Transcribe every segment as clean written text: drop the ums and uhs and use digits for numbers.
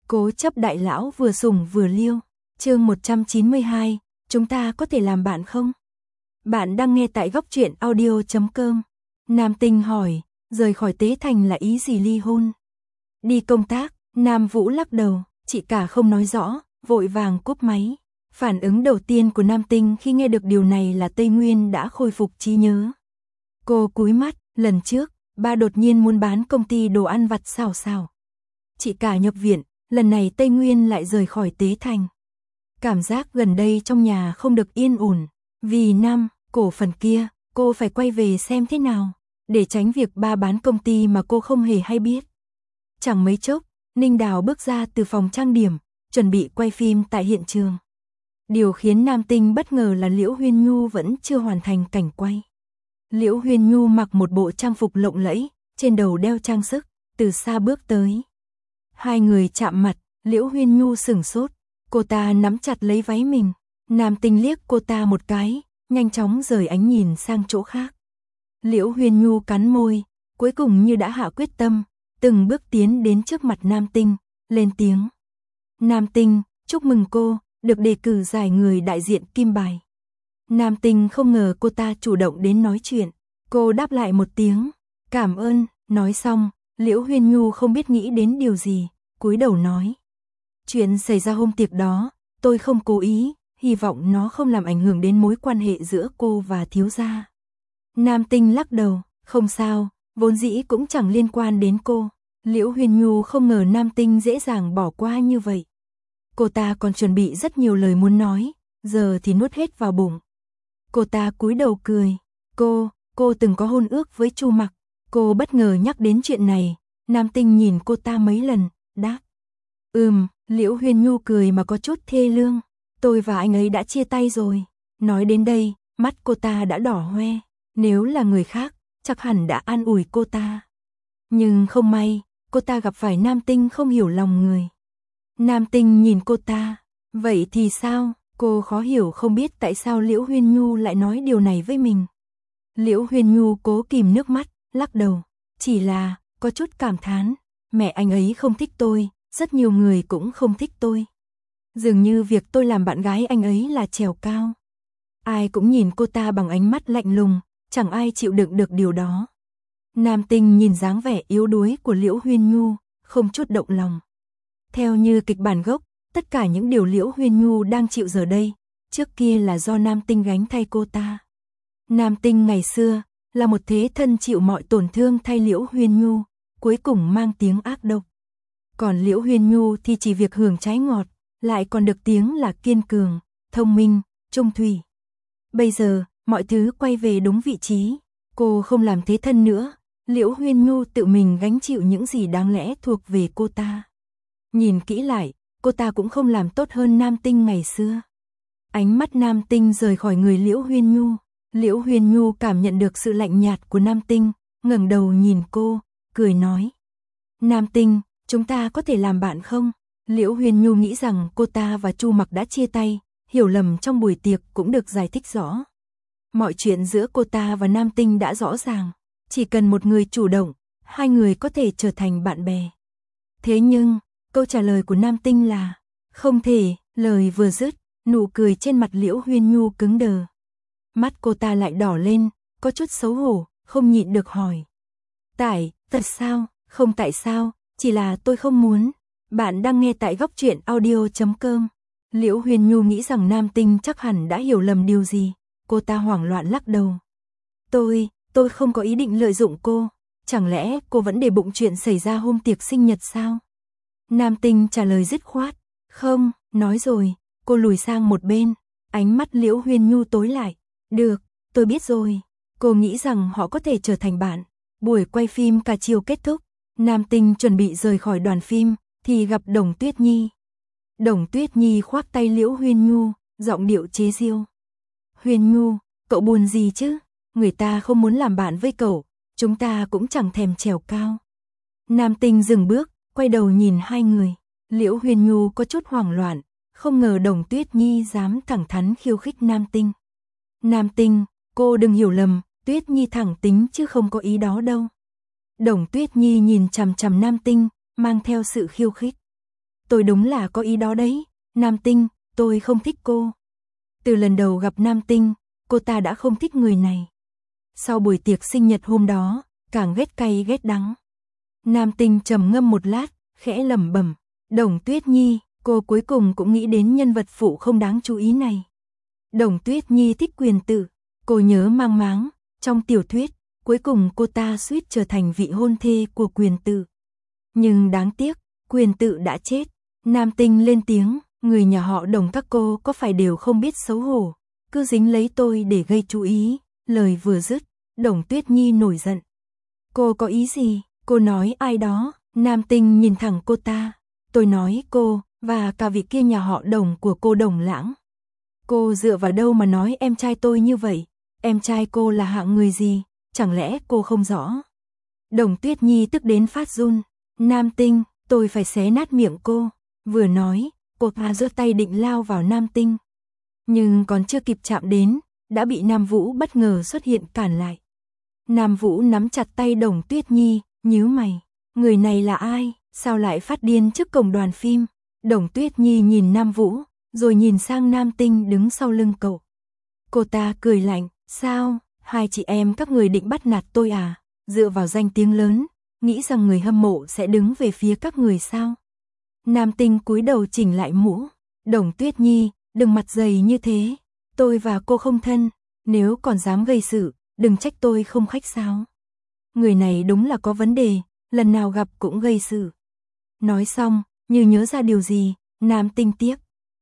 Cố chấp đại lão vừa sủng vừa liêu. Chương 192, chúng ta có thể làm bạn không? Bạn đang nghe tại góc truyện audio.com. Nam Tinh hỏi, rời khỏi Tế Thành là ý gì ly hôn? Đi công tác, Nam Vũ lắc đầu, chị cả không nói rõ, vội vàng cúp máy. Phản ứng đầu tiên của Nam Tinh khi nghe được điều này là Tây Nguyên đã khôi phục trí nhớ. Cô cúi mắt, lần trước, ba đột nhiên muốn bán công ty đồ ăn vặt xào xào. Chị cả nhập viện, lần này Tây Nguyên lại rời khỏi Tế Thành. Cảm giác gần đây trong nhà không được yên ổn, vì cổ phần kia, cô phải quay về xem thế nào, để tránh việc ba bán công ty mà cô không hề hay biết. Chẳng mấy chốc, Ninh Đào bước ra từ phòng trang điểm, chuẩn bị quay phim tại hiện trường. Điều khiến Nam Tinh bất ngờ là Liễu Huyên Nhu vẫn chưa hoàn thành cảnh quay. Liễu Huyên Nhu mặc một bộ trang phục lộng lẫy, trên đầu đeo trang sức, từ xa bước tới. Hai người chạm mặt, Liễu Huyên Nhu sửng sốt, cô ta nắm chặt lấy váy mình. Nam Tinh liếc cô ta một cái, nhanh chóng rời ánh nhìn sang chỗ khác. Liễu Huyên Nhu cắn môi, cuối cùng như đã hạ quyết tâm, từng bước tiến đến trước mặt Nam Tinh, lên tiếng. Nam Tinh, chúc mừng cô, được đề cử giải người đại diện Kim Bài. Nam Tinh không ngờ cô ta chủ động đến nói chuyện, cô đáp lại một tiếng, cảm ơn, nói xong, Liễu Huyên Nhu không biết nghĩ đến điều gì, cúi đầu nói. Chuyện xảy ra hôm tiệc đó, tôi không cố ý, hy vọng nó không làm ảnh hưởng đến mối quan hệ giữa cô và thiếu gia. Nam Tinh lắc đầu, không sao, vốn dĩ cũng chẳng liên quan đến cô. Liễu Huyên Nhu không ngờ Nam Tinh dễ dàng bỏ qua như vậy. Cô ta còn chuẩn bị rất nhiều lời muốn nói, giờ thì nuốt hết vào bụng. Cô ta cúi đầu cười, cô từng có hôn ước với Chu Mặc. Cô bất ngờ nhắc đến chuyện này, Nam Tinh nhìn cô ta mấy lần, đáp. Liễu Huyên Nhu cười mà có chút thê lương, tôi và anh ấy đã chia tay rồi. Nói đến đây, mắt cô ta đã đỏ hoe, nếu là người khác, chắc hẳn đã an ủi cô ta. Nhưng không may, cô ta gặp phải Nam Tinh không hiểu lòng người. Nam Tinh nhìn cô ta, vậy thì sao? Cô khó hiểu không biết tại sao Liễu Huyên Nhu lại nói điều này với mình. Liễu Huyên Nhu cố kìm nước mắt, lắc đầu, chỉ là, có chút cảm thán, mẹ anh ấy không thích tôi, rất nhiều người cũng không thích tôi. Dường như việc tôi làm bạn gái anh ấy là trèo cao. Ai cũng nhìn cô ta bằng ánh mắt lạnh lùng, chẳng ai chịu đựng được điều đó. Nam Tinh nhìn dáng vẻ yếu đuối của Liễu Huyên Nhu, không chút động lòng. Theo như kịch bản gốc, tất cả những điều Liễu Huyên Nhu đang chịu giờ đây, trước kia là do Nam Tinh gánh thay cô ta. Nam Tinh ngày xưa, là một thế thân chịu mọi tổn thương thay Liễu Huyên Nhu, cuối cùng mang tiếng ác độc. Còn Liễu Huyên Nhu thì chỉ việc hưởng trái ngọt, lại còn được tiếng là kiên cường, thông minh, trung thủy. Bây giờ, mọi thứ quay về đúng vị trí, cô không làm thế thân nữa, Liễu Huyên Nhu tự mình gánh chịu những gì đáng lẽ thuộc về cô ta. Nhìn kỹ lại, cô ta cũng không làm tốt hơn Nam Tinh ngày xưa. Ánh mắt Nam Tinh rời khỏi người Liễu Huyên Nhu. Liễu Huyên Nhu cảm nhận được sự lạnh nhạt của Nam Tinh, ngẩng đầu nhìn cô, cười nói. Nam Tinh, chúng ta có thể làm bạn không? Liễu Huyên Nhu nghĩ rằng cô ta và Chu Mặc đã chia tay, hiểu lầm trong buổi tiệc cũng được giải thích rõ. Mọi chuyện giữa cô ta và Nam Tinh đã rõ ràng, chỉ cần một người chủ động, hai người có thể trở thành bạn bè. Thế nhưng, câu trả lời của Nam Tinh là, không thể, lời vừa dứt, nụ cười trên mặt Liễu Huyên Nhu cứng đờ. Mắt cô ta lại đỏ lên, có chút xấu hổ, không nhịn được hỏi. Thật sao, không tại sao, chỉ là tôi không muốn. Bạn đang nghe tại góc truyện audio.com. Liễu Huyên Nhu nghĩ rằng Nam Tinh chắc hẳn đã hiểu lầm điều gì, cô ta hoảng loạn lắc đầu. Tôi không có ý định lợi dụng cô, chẳng lẽ cô vẫn để bụng chuyện xảy ra hôm tiệc sinh nhật sao? Nam Tinh trả lời dứt khoát, không, nói rồi, cô lùi sang một bên, ánh mắt Liễu Huyên Nhu tối lại. Được, tôi biết rồi. Cô nghĩ rằng họ có thể trở thành bạn. Buổi quay phim cả chiều kết thúc, Nam Tinh chuẩn bị rời khỏi đoàn phim, thì gặp Đồng Tuyết Nhi. Đồng Tuyết Nhi khoác tay Liễu Huyên Nhu, giọng điệu chế giễu. Huyên Nhu, cậu buồn gì chứ? Người ta không muốn làm bạn với cậu, chúng ta cũng chẳng thèm trèo cao. Nam Tinh dừng bước, quay đầu nhìn hai người. Liễu Huyên Nhu có chút hoảng loạn, không ngờ Đồng Tuyết Nhi dám thẳng thắn khiêu khích Nam Tinh. Nam Tinh, cô đừng hiểu lầm, Tuyết Nhi thẳng tính chứ không có ý đó đâu. Đồng Tuyết Nhi nhìn chằm chằm Nam Tinh, mang theo sự khiêu khích. tôi đúng là có ý đó đấy. Nam Tinh, tôi không thích cô. Từ lần đầu gặp Nam Tinh, cô ta đã không thích người này. Sau buổi tiệc sinh nhật hôm đó, càng ghét cay ghét đắng. Nam Tinh trầm ngâm một lát, khẽ lẩm bẩm, Đồng Tuyết Nhi, cô cuối cùng cũng nghĩ đến nhân vật phụ không đáng chú ý này. Đồng Tuyết Nhi thích Quyền Tự, cô nhớ mang máng, trong tiểu thuyết, cuối cùng cô ta suýt trở thành vị hôn thê của Quyền Tự. Nhưng đáng tiếc, Quyền Tự đã chết. Nam Tinh lên tiếng, người nhà họ Đồng các cô có phải đều không biết xấu hổ, cứ dính lấy tôi để gây chú ý. Lời vừa dứt, Đồng Tuyết Nhi nổi giận. Cô có ý gì? Cô nói ai đó? Nam Tinh nhìn thẳng cô ta. Tôi nói cô, và cả vị kia nhà họ Đồng của cô Đồng Lãng. Cô dựa vào đâu mà nói em trai tôi như vậy? Em trai cô là hạng người gì? Chẳng lẽ cô không rõ? Đồng Tuyết Nhi tức đến phát run. Nam Tinh, tôi phải xé nát miệng cô. Vừa nói, cô ta giơ tay định lao vào Nam Tinh. Nhưng còn chưa kịp chạm đến, đã bị Nam Vũ bất ngờ xuất hiện cản lại. Nam Vũ nắm chặt tay Đồng Tuyết Nhi, nhíu mày. Người này là ai? Sao lại phát điên trước cổng đoàn phim? Đồng Tuyết Nhi nhìn Nam Vũ, rồi nhìn sang Nam Tinh đứng sau lưng cậu. Cô ta cười lạnh, sao? Hai chị em các người định bắt nạt tôi à? Dựa vào danh tiếng lớn, nghĩ rằng người hâm mộ sẽ đứng về phía các người sao? Nam Tinh cúi đầu chỉnh lại mũ. Đồng Tuyết Nhi, đừng mặt dày như thế. Tôi và cô không thân, nếu còn dám gây sự, đừng trách tôi không khách sáo. Người này đúng là có vấn đề, lần nào gặp cũng gây sự. Nói xong, như nhớ ra điều gì, Nam Tinh tiếc.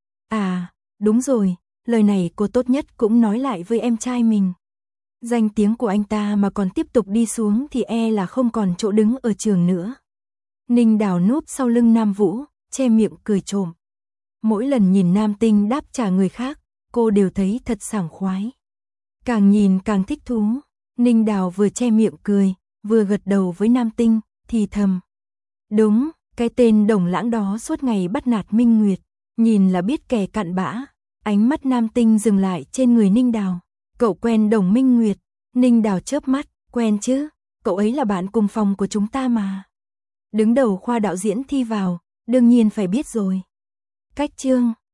À, đúng rồi, lời này cô tốt nhất cũng nói lại với em trai mình. Danh tiếng của anh ta mà còn tiếp tục đi xuống thì e là không còn chỗ đứng ở trường nữa. Ninh Đào núp sau lưng Nam Vũ, che miệng cười trộm. Mỗi lần nhìn Nam Tinh đáp trả người khác, cô đều thấy thật sảng khoái. Càng nhìn càng thích thú. Ninh Đào vừa che miệng cười, vừa gật đầu với Nam Tinh, thì thầm. Đúng, cái tên Đồng Lãng đó suốt ngày bắt nạt Minh Nguyệt, nhìn là biết kẻ cặn bã. Ánh mắt Nam Tinh dừng lại trên người Ninh Đào. Cậu quen Đồng Minh Nguyệt? Ninh Đào chớp mắt, quen chứ, cậu ấy là bạn cùng phòng của chúng ta mà. Đứng đầu khoa đạo diễn thi vào, đương nhiên phải biết rồi. Cách chương